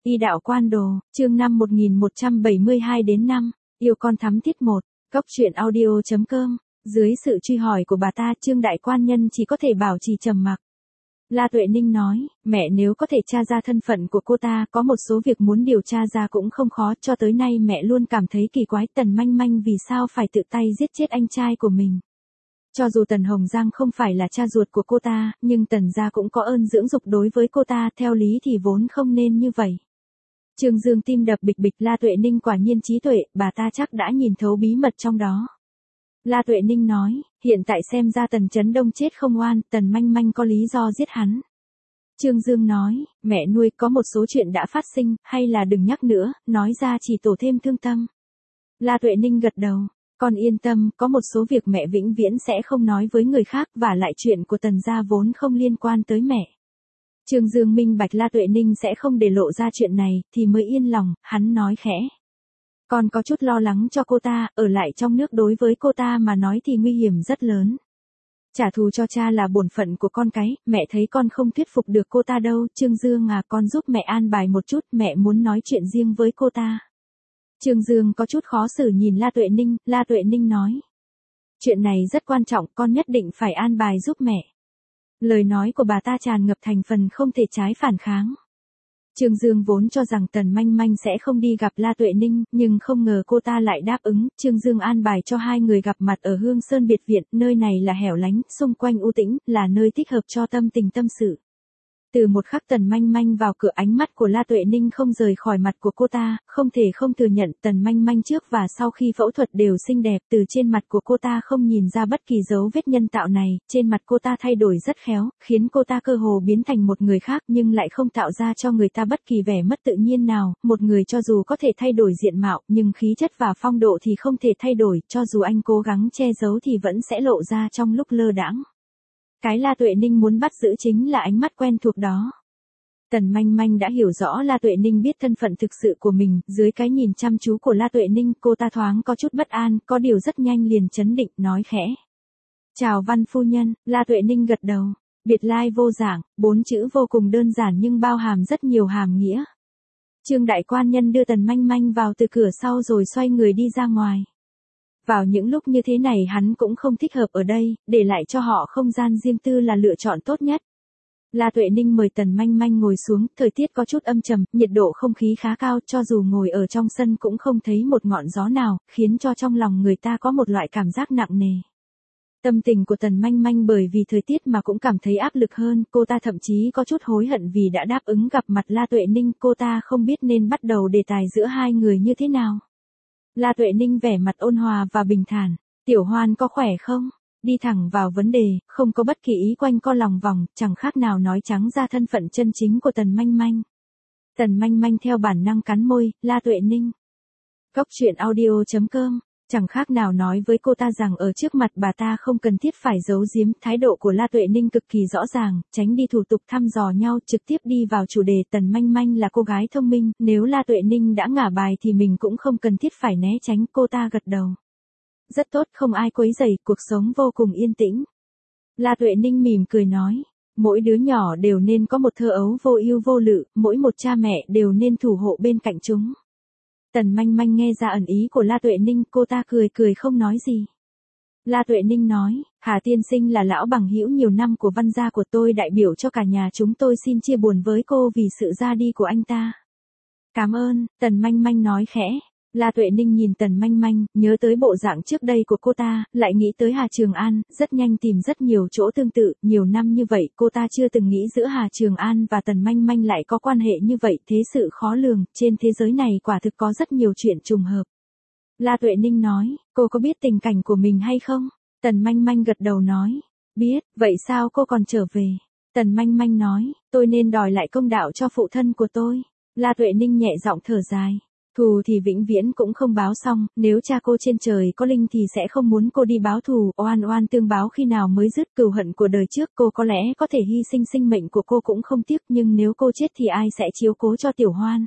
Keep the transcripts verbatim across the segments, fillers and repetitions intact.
Y đạo quan đồ, chương năm một nghìn một trăm bảy mươi hai đến năm, yêu con thắm thiết một, góc truyện audio chấm com, dưới sự truy hỏi của bà ta Trương đại quan nhân chỉ có thể bảo trì trầm mặc. La Tuệ Ninh nói, mẹ nếu có thể tra ra thân phận của cô ta, có một số việc muốn điều tra ra cũng không khó, cho tới nay mẹ luôn cảm thấy kỳ quái Tần Manh Manh vì sao phải tự tay giết chết anh trai của mình. Cho dù Tần Hồng Giang không phải là cha ruột của cô ta, nhưng Tần gia cũng có ơn dưỡng dục đối với cô ta, theo lý thì vốn không nên như vậy. Trương Dương tim đập bịch bịch, La Tuệ Ninh quả nhiên trí tuệ, bà ta chắc đã nhìn thấu bí mật trong đó. La Tuệ Ninh nói, hiện tại xem ra Tần Chấn Đông chết không oan, Tần Manh Manh có lý do giết hắn. Trương Dương nói, mẹ nuôi có một số chuyện đã phát sinh, hay là đừng nhắc nữa, nói ra chỉ tổ thêm thương tâm. La Tuệ Ninh gật đầu, con yên tâm, có một số việc mẹ vĩnh viễn sẽ không nói với người khác, và lại chuyện của Tần gia vốn không liên quan tới mẹ. Trương Dương minh bạch La Tuệ Ninh sẽ không để lộ ra chuyện này, thì mới yên lòng, hắn nói khẽ. Con có chút lo lắng cho cô ta, ở lại trong nước đối với cô ta mà nói thì nguy hiểm rất lớn. Trả thù cho cha là bổn phận của con cái, mẹ thấy con không thuyết phục được cô ta đâu. Trương Dương à, con giúp mẹ an bài một chút, mẹ muốn nói chuyện riêng với cô ta. Trương Dương có chút khó xử nhìn La Tuệ Ninh, La Tuệ Ninh nói. Chuyện này rất quan trọng, con nhất định phải an bài giúp mẹ. Lời nói của bà ta tràn ngập thành phần không thể trái phản kháng. Trương Dương vốn cho rằng Tần Manh Manh sẽ không đi gặp La Tuệ Ninh, nhưng không ngờ cô ta lại đáp ứng. Trương Dương an bài cho hai người gặp mặt ở Hương Sơn biệt viện, nơi này là hẻo lánh, xung quanh u tĩnh, là nơi thích hợp cho tâm tình tâm sự. Từ một khắc Tần Manh Manh vào cửa, ánh mắt của La Tuệ Ninh không rời khỏi mặt của cô ta, không thể không thừa nhận Tần Manh Manh trước và sau khi phẫu thuật đều xinh đẹp, từ trên mặt của cô ta không nhìn ra bất kỳ dấu vết nhân tạo này, trên mặt cô ta thay đổi rất khéo, khiến cô ta cơ hồ biến thành một người khác nhưng lại không tạo ra cho người ta bất kỳ vẻ mất tự nhiên nào, một người cho dù có thể thay đổi diện mạo, nhưng khí chất và phong độ thì không thể thay đổi, cho dù anh cố gắng che giấu thì vẫn sẽ lộ ra trong lúc lơ đãng. Cái La Tuệ Ninh muốn bắt giữ chính là ánh mắt quen thuộc đó. Tần Manh Manh đã hiểu rõ La Tuệ Ninh biết thân phận thực sự của mình, dưới cái nhìn chăm chú của La Tuệ Ninh, cô ta thoáng có chút bất an, có điều rất nhanh liền chấn định, nói khẽ. Chào Văn phu nhân. La Tuệ Ninh gật đầu, biệt lai vô dạng, bốn chữ vô cùng đơn giản nhưng bao hàm rất nhiều hàm nghĩa. Trương đại quan nhân đưa Tần Manh Manh vào từ cửa sau rồi xoay người đi ra ngoài. Vào những lúc như thế này hắn cũng không thích hợp ở đây, để lại cho họ không gian riêng tư là lựa chọn tốt nhất. La Tuệ Ninh mời Tần Manh Manh ngồi xuống, thời tiết có chút âm trầm, nhiệt độ không khí khá cao, cho dù ngồi ở trong sân cũng không thấy một ngọn gió nào, khiến cho trong lòng người ta có một loại cảm giác nặng nề. Tâm tình của Tần Manh Manh bởi vì thời tiết mà cũng cảm thấy áp lực hơn, cô ta thậm chí có chút hối hận vì đã đáp ứng gặp mặt La Tuệ Ninh, cô ta không biết nên bắt đầu đề tài giữa hai người như thế nào. La Tuệ Ninh vẻ mặt ôn hòa và bình thản, Tiểu Hoan có khỏe không? Đi thẳng vào vấn đề, không có bất kỳ ý quanh co lòng vòng, chẳng khác nào nói trắng ra thân phận chân chính của Tần Manh Manh. Tần Manh Manh theo bản năng cắn môi, La Tuệ Ninh. Góc truyện audio chấm com, chẳng khác nào nói với cô ta rằng ở trước mặt bà ta không cần thiết phải giấu giếm, thái độ của La Tuệ Ninh cực kỳ rõ ràng, tránh đi thủ tục thăm dò nhau, trực tiếp đi vào chủ đề. Tần Manh Manh là cô gái thông minh, nếu La Tuệ Ninh đã ngả bài thì mình cũng không cần thiết phải né tránh, cô ta gật đầu. Rất tốt, không ai quấy rầy, cuộc sống vô cùng yên tĩnh. La Tuệ Ninh mỉm cười nói, mỗi đứa nhỏ đều nên có một thơ ấu vô ưu vô lự, mỗi một cha mẹ đều nên thủ hộ bên cạnh chúng. Tần Manh Manh nghe ra ẩn ý của La Tuệ Ninh, cô ta cười cười không nói gì. La Tuệ Ninh nói, Hà tiên sinh là lão bằng hữu nhiều năm của Văn gia của tôi, đại biểu cho cả nhà chúng tôi xin chia buồn với cô vì sự ra đi của anh ta. Cảm ơn. Tần Manh Manh nói khẽ. La Tuệ Ninh nhìn Tần Manh Manh, nhớ tới bộ dạng trước đây của cô ta, lại nghĩ tới Hà Trường An, rất nhanh tìm rất nhiều chỗ tương tự, nhiều năm như vậy cô ta chưa từng nghĩ giữa Hà Trường An và Tần Manh Manh lại có quan hệ như vậy, thế sự khó lường, trên thế giới này quả thực có rất nhiều chuyện trùng hợp. La Tuệ Ninh nói, cô có biết tình cảnh của mình hay không? Tần Manh Manh gật đầu nói, biết, vậy sao cô còn trở về? Tần Manh Manh nói, tôi nên đòi lại công đạo cho phụ thân của tôi. La Tuệ Ninh nhẹ giọng thở dài. Thù thì vĩnh viễn cũng không báo xong, nếu cha cô trên trời có linh thì sẽ không muốn cô đi báo thù, oan oan tương báo khi nào mới dứt, cừu hận của đời trước cô có lẽ có thể hy sinh sinh mệnh của cô cũng không tiếc, nhưng nếu cô chết thì ai sẽ chiếu cố cho Tiểu Hoan?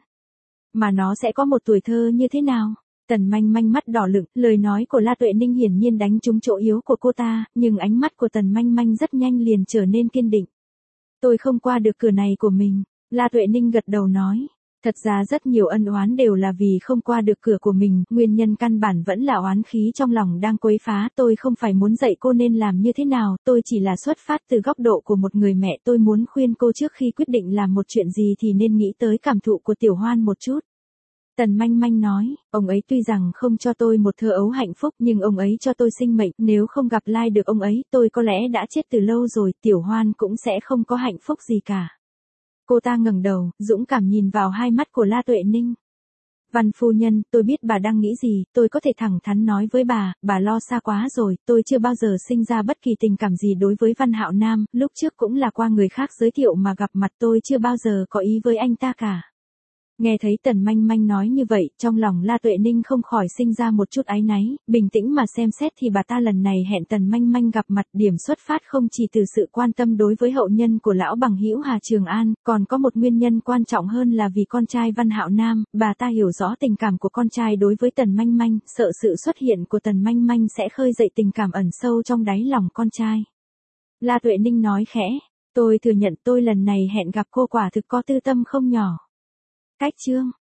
Mà nó sẽ có một tuổi thơ như thế nào? Tần Manh Manh mắt đỏ lựng, lời nói của La Tuệ Ninh hiển nhiên đánh trúng chỗ yếu của cô ta, nhưng ánh mắt của Tần Manh Manh rất nhanh liền trở nên kiên định. Tôi không qua được cửa này của mình. La Tuệ Ninh gật đầu nói. Thật ra rất nhiều ân oán đều là vì không qua được cửa của mình, nguyên nhân căn bản vẫn là oán khí trong lòng đang quấy phá, tôi không phải muốn dạy cô nên làm như thế nào, tôi chỉ là xuất phát từ góc độ của một người mẹ, tôi muốn khuyên cô trước khi quyết định làm một chuyện gì thì nên nghĩ tới cảm thụ của Tiểu Hoan một chút. Tần Manh Manh nói, ông ấy tuy rằng không cho tôi một thơ ấu hạnh phúc nhưng ông ấy cho tôi sinh mệnh, nếu không gặp lại được ông ấy, tôi có lẽ đã chết từ lâu rồi, Tiểu Hoan cũng sẽ không có hạnh phúc gì cả. Cô ta ngẩng đầu, dũng cảm nhìn vào hai mắt của La Tuệ Ninh. Văn phu nhân, tôi biết bà đang nghĩ gì, tôi có thể thẳng thắn nói với bà, bà lo xa quá rồi, tôi chưa bao giờ sinh ra bất kỳ tình cảm gì đối với Văn Hạo Nam, lúc trước cũng là qua người khác giới thiệu mà gặp mặt, tôi chưa bao giờ có ý với anh ta cả. Nghe thấy Tần Manh Manh nói như vậy, trong lòng La Tuệ Ninh không khỏi sinh ra một chút áy náy, bình tĩnh mà xem xét thì bà ta lần này hẹn Tần Manh Manh gặp mặt, điểm xuất phát không chỉ từ sự quan tâm đối với hậu nhân của lão bằng hữu Hà Trường An, còn có một nguyên nhân quan trọng hơn là vì con trai Văn Hạo Nam, bà ta hiểu rõ tình cảm của con trai đối với Tần Manh Manh, sợ sự xuất hiện của Tần Manh Manh sẽ khơi dậy tình cảm ẩn sâu trong đáy lòng con trai. La Tuệ Ninh nói khẽ, tôi thừa nhận tôi lần này hẹn gặp cô quả thực có tư tâm không nhỏ. Cách chương